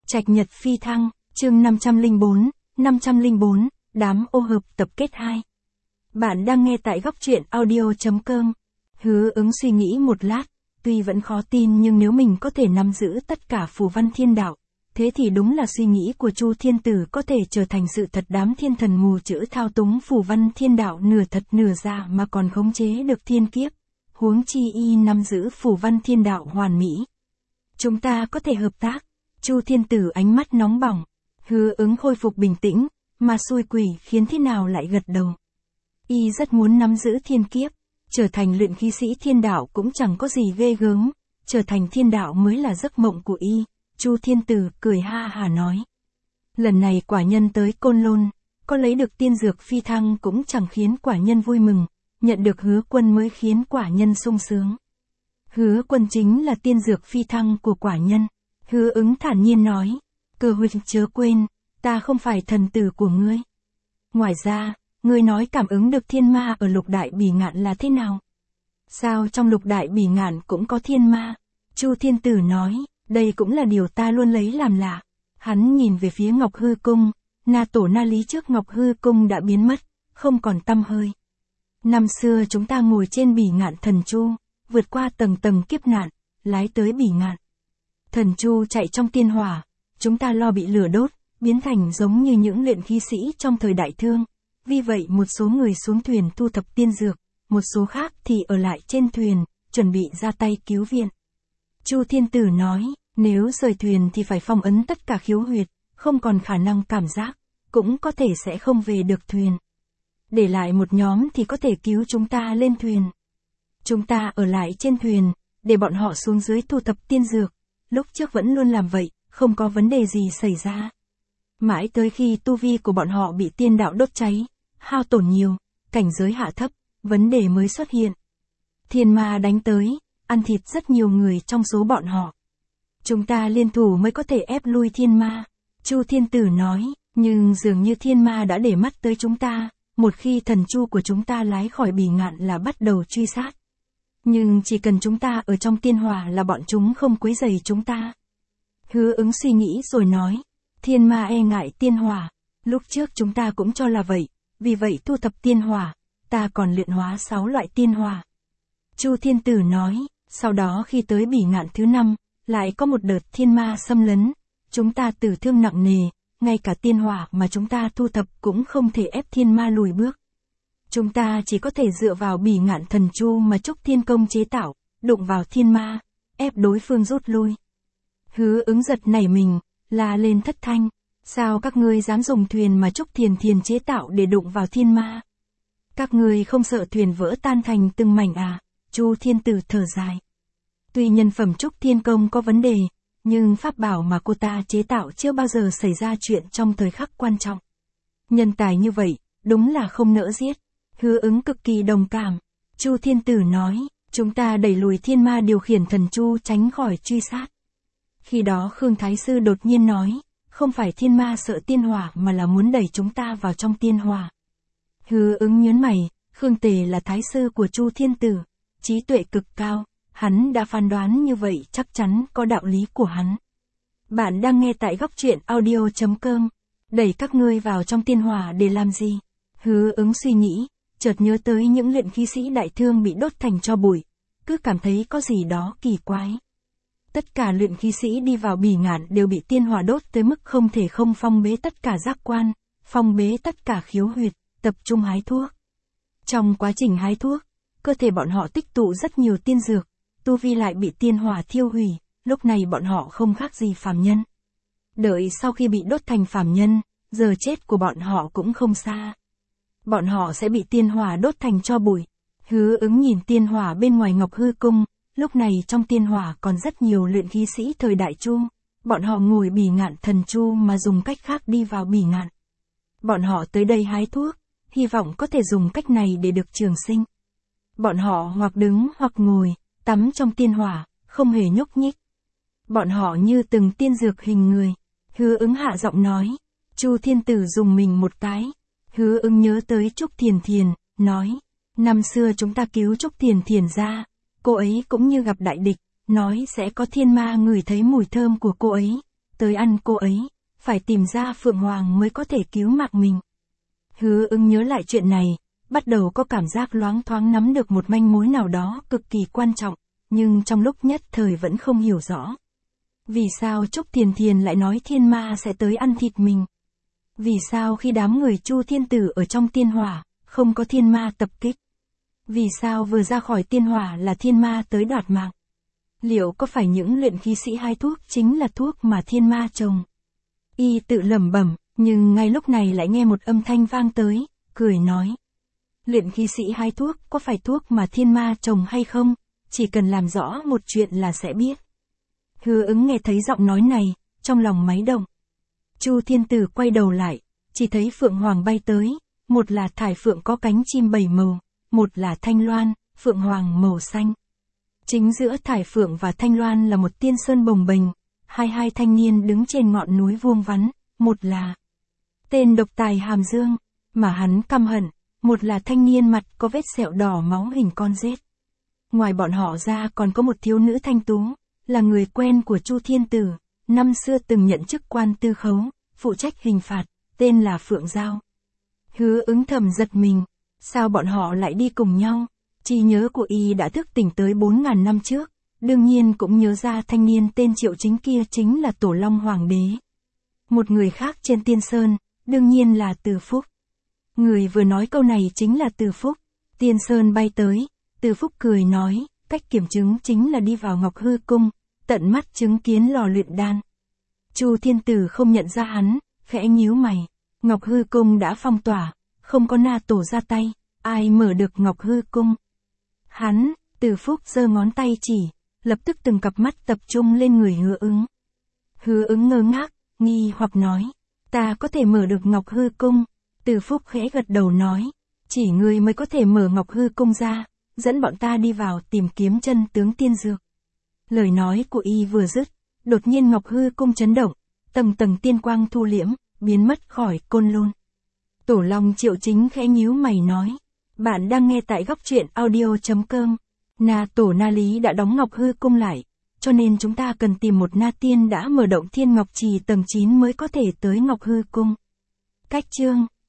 Trạch Nhật phi thăng, chương 504, đám ô hợp tập kết 2. Bạn đang nghe tại góc truyện audio.com. Hứa Ứng suy nghĩ một lát, tuy vẫn khó tin nhưng nếu mình có thể nắm giữ tất cả phù văn thiên đạo, thế thì đúng là suy nghĩ của Chu Thiên Tử có thể trở thành sự thật. Đám thiên thần mù chữ thao túng phù văn thiên đạo nửa thật nửa giả mà còn khống chế được thiên kiếp, huống chi y nắm giữ phù văn thiên đạo hoàn mỹ. Chúng ta có thể hợp tác. Chu Thiên Tử ánh mắt nóng bỏng. Hứa Ứng khôi phục bình tĩnh, mà xui quỷ khiến thế nào lại gật đầu. Y rất muốn nắm giữ thiên kiếp, trở thành luyện khí sĩ thiên đạo cũng chẳng có gì ghê gớm, trở thành thiên đạo mới là giấc mộng của y. Chu Thiên Tử cười ha hả nói. Lần này quả nhân tới Côn Lôn, có lấy được tiên dược phi thăng cũng chẳng khiến quả nhân vui mừng, nhận được Hứa Quân mới khiến quả nhân sung sướng. Hứa Quân chính là tiên dược phi thăng của quả nhân. Hứa Ứng thản nhiên nói, Cơ huynh chớ quên, ta không phải thần tử của ngươi. Ngoài ra, ngươi nói cảm ứng được thiên ma ở lục đại bỉ ngạn là thế nào? Sao trong lục đại bỉ ngạn cũng có thiên ma? Chu Thiên Tử nói, đây cũng là điều ta luôn lấy làm lạ. Hắn nhìn về phía Ngọc Hư Cung, Na Tổ Na Lý trước Ngọc Hư Cung đã biến mất, không còn tăm hơi. Năm xưa chúng ta ngồi trên bỉ ngạn thần chu, vượt qua tầng tầng kiếp nạn, lái tới bỉ ngạn. Thần chu chạy trong tiên hỏa, chúng ta lo bị lửa đốt, biến thành giống như những luyện khí sĩ trong thời Đại Thương. Vì vậy một số người xuống thuyền thu thập tiên dược, một số khác thì ở lại trên thuyền, chuẩn bị ra tay cứu viện. Chu Thiên Tử nói, nếu rời thuyền thì phải phong ấn tất cả khiếu huyệt, không còn khả năng cảm giác, cũng có thể sẽ không về được thuyền. Để lại một nhóm thì có thể cứu chúng ta lên thuyền. Chúng ta ở lại trên thuyền, để bọn họ xuống dưới thu thập tiên dược. Lúc trước vẫn luôn làm vậy, không có vấn đề gì xảy ra. Mãi tới khi tu vi của bọn họ bị tiên đạo đốt cháy, hao tổn nhiều, cảnh giới hạ thấp, vấn đề mới xuất hiện. Thiên ma đánh tới, ăn thịt rất nhiều người trong số bọn họ. Chúng ta liên thủ mới có thể ép lui thiên ma. Chu Thiên Tử nói, nhưng dường như thiên ma đã để mắt tới chúng ta, một khi thần chu của chúng ta lái khỏi bỉ ngạn là bắt đầu truy sát. Nhưng chỉ cần chúng ta ở trong tiên hỏa là bọn chúng không quấy rầy chúng ta. Hứa Ứng suy nghĩ rồi nói, thiên ma e ngại tiên hỏa, lúc trước chúng ta cũng cho là vậy, vì vậy thu thập tiên hỏa, ta còn luyện hóa 6 loại tiên hỏa. Chu Thiên Tử nói, sau đó khi tới bỉ ngạn thứ 5, lại có một đợt thiên ma xâm lấn, chúng ta tử thương nặng nề, ngay cả tiên hỏa mà chúng ta thu thập cũng không thể ép thiên ma lùi bước. Chúng ta chỉ có thể dựa vào bỉ ngạn thần chu mà Trúc Thiên Công chế tạo, đụng vào thiên ma, ép đối phương rút lui. Hứa Ứng giật nảy mình, la lên thất thanh, sao các ngươi dám dùng thuyền mà Trúc Thiền chế tạo để đụng vào thiên ma? Các ngươi không sợ thuyền vỡ tan thành từng mảnh à? Chu Thiên Tử thở dài. Tuy nhân phẩm Trúc Thiên Công có vấn đề, nhưng pháp bảo mà cô ta chế tạo chưa bao giờ xảy ra chuyện trong thời khắc quan trọng. Nhân tài như vậy, đúng là không nỡ giết. Hứa Ứng cực kỳ đồng cảm. Chu Thiên Tử nói, chúng ta đẩy lùi thiên ma điều khiển thần chu tránh khỏi truy sát. Khi đó Khương Thái Sư đột nhiên nói, không phải thiên ma sợ tiên hỏa mà là muốn đẩy chúng ta vào trong tiên hỏa. Hứa Ứng nhớn mày, Khương Tề là Thái Sư của Chu Thiên Tử, trí tuệ cực cao, hắn đã phán đoán như vậy chắc chắn có đạo lý của hắn. Bạn đang nghe tại góc truyện audio.com, đẩy các ngươi vào trong tiên hỏa để làm gì? Hứa Ứng suy nghĩ, chợt nhớ tới những luyện khí sĩ Đại Thương bị đốt thành tro bụi, cứ cảm thấy có gì đó kỳ quái. Tất cả luyện khí sĩ đi vào bỉ ngạn đều bị tiên hỏa đốt tới mức không thể không phong bế tất cả giác quan, phong bế tất cả khiếu huyệt, tập trung hái thuốc. Trong quá trình hái thuốc, cơ thể bọn họ tích tụ rất nhiều tiên dược, tu vi lại bị tiên hỏa thiêu hủy, lúc này bọn họ không khác gì phàm nhân. Đợi sau khi bị đốt thành phàm nhân, giờ chết của bọn họ cũng không xa. Bọn họ sẽ bị tiên hỏa đốt thành tro bụi. Hứa Ứng nhìn tiên hỏa bên ngoài Ngọc Hư Cung, lúc này trong tiên hỏa còn rất nhiều luyện khí sĩ thời Đại Chu. Bọn họ ngồi bỉ ngạn thần chu mà dùng cách khác đi vào bỉ ngạn. Bọn họ tới đây hái thuốc, hy vọng có thể dùng cách này để được trường sinh. Bọn họ hoặc đứng hoặc ngồi, tắm trong tiên hỏa, không hề nhúc nhích. Bọn họ như từng tiên dược hình người. Hứa Ứng hạ giọng nói. Chu Thiên Tử dùng mình một cái. Hứa Ứng nhớ tới Trúc Thiền, nói, năm xưa chúng ta cứu Trúc Thiền ra, cô ấy cũng như gặp đại địch, nói sẽ có thiên ma ngửi thấy mùi thơm của cô ấy, tới ăn cô ấy, phải tìm ra Phượng Hoàng mới có thể cứu mạng mình. Hứa Ứng nhớ lại chuyện này, bắt đầu có cảm giác loáng thoáng nắm được một manh mối nào đó cực kỳ quan trọng, nhưng trong lúc nhất thời vẫn không hiểu rõ. Vì sao Trúc Thiền Thiền lại nói thiên ma sẽ tới ăn thịt mình? Vì sao khi đám người Chu Thiên Tử ở trong tiên hỏa, không có thiên ma tập kích? Vì sao vừa ra khỏi tiên hỏa là thiên ma tới đoạt mạng? Liệu có phải những luyện khí sĩ hai thuốc chính là thuốc mà thiên ma trồng? Y tự lẩm bẩm, nhưng ngay lúc này lại nghe một âm thanh vang tới, cười nói. Luyện khí sĩ hai thuốc có phải thuốc mà thiên ma trồng hay không? Chỉ cần làm rõ một chuyện là sẽ biết. Hứa Ứng nghe thấy giọng nói này, trong lòng máy động. Chu Thiên Tử quay đầu lại, chỉ thấy Phượng Hoàng bay tới, một là thải phượng có cánh chim 7 màu, một là thanh loan, Phượng Hoàng màu xanh. Chính giữa thải phượng và thanh loan là một tiên sơn bồng bềnh, hai thanh niên đứng trên ngọn núi vuông vắn, một là tên độc tài Hàm Dương, mà hắn căm hận, một là thanh niên mặt có vết sẹo đỏ máu hình con rết. Ngoài bọn họ ra còn có một thiếu nữ thanh tú, là người quen của Chu Thiên Tử, năm xưa từng nhận chức quan tư khấu, phụ trách hình phạt, tên là Phượng Giao. Hứa Ứng thầm giật mình, sao bọn họ lại đi cùng nhau? Trí nhớ của y đã thức tỉnh tới 4.000 năm trước, đương nhiên cũng nhớ ra thanh niên tên Triệu Chính kia chính là Tổ Long Hoàng đế. Một người khác trên Tiên Sơn, đương nhiên là Từ Phúc. Người vừa nói câu này chính là Từ Phúc. Tiên Sơn bay tới, Từ Phúc cười nói, cách kiểm chứng chính là đi vào Ngọc Hư Cung, tận mắt chứng kiến lò luyện đan. Chu Thiên Tử không nhận ra hắn, khẽ nhíu mày. Ngọc Hư Cung đã phong tỏa, không có Na Tổ ra tay, ai mở được Ngọc Hư Cung? Hắn, Từ Phúc giơ ngón tay chỉ, lập tức từng cặp mắt tập trung lên người Hứa Ứng. Hứa Ứng ngơ ngác, nghi hoặc nói, ta có thể mở được Ngọc Hư Cung. Từ Phúc khẽ gật đầu nói, chỉ ngươi mới có thể mở Ngọc Hư Cung ra, dẫn bọn ta đi vào tìm kiếm chân tướng tiên dược. Lời nói của y vừa dứt, đột nhiên Ngọc Hư Cung chấn động, tầng tầng tiên quang thu liễm, biến mất khỏi Côn Lôn. Tổ Long Triệu Chính khẽ nhíu mày nói, bạn đang nghe tại góc truyện audio.com. Na Tổ Na Lý đã đóng Ngọc Hư Cung lại, cho nên chúng ta cần tìm một Na Tiên đã mở động Thiên Ngọc Trì tầng 9 mới có thể tới Ngọc Hư Cung. Cách chương